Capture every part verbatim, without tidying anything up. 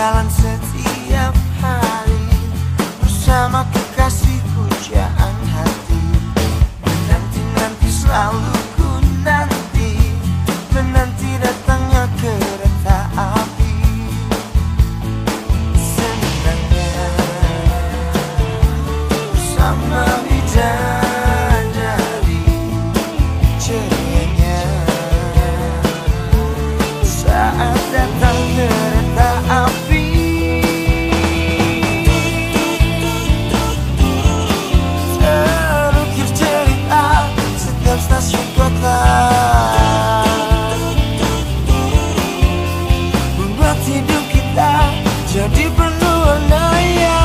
berjalan setiap hari bersama kekasih pujaan hati. Menanti-nanti selalu ku nanti, menanti datangnya kereta api. Senangnya bersama bidadari, cerianya saat datang kereta api. Terukir cerita setiap stasiun kota, membuat hidup kita jadi penuh warnanya.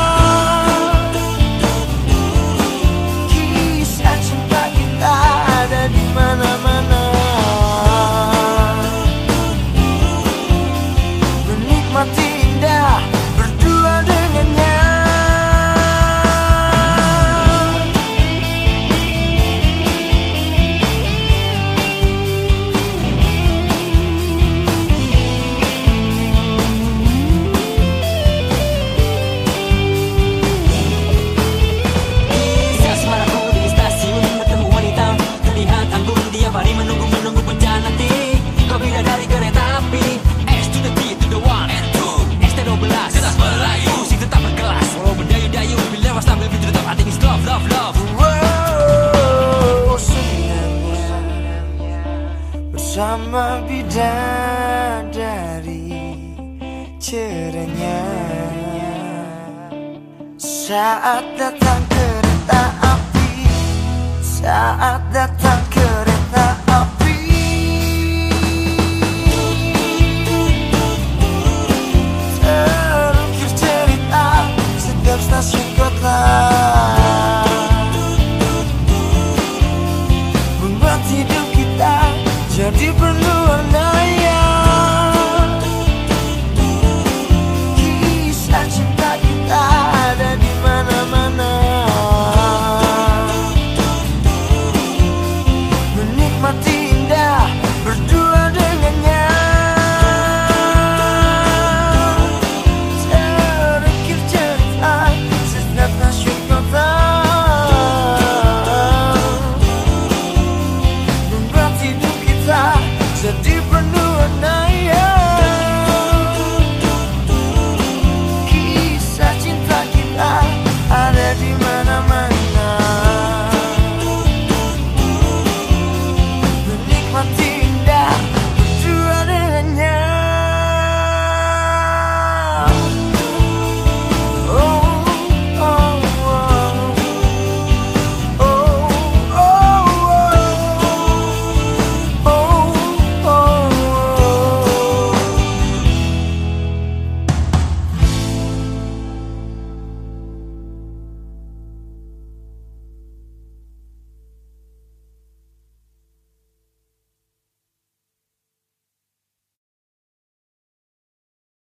Kisah cinta kita ada di mana-mana, menikmati indah berdua dengannya. Kisah semaraku di stasiun bertemu wanita, terlihat anggun dia mari menunggu-menunggu pencana nanti. Kau bidadari kereta api, S to the T to the one and two, S T dua belas kelas Melayu, musik tetap berkelas walau berdayu-dayu, bila lewat sambil pintu tetap hati is love, love, love. Wow, senangnya bersama bidadari, cerahnya saat datang kereta api, saat datang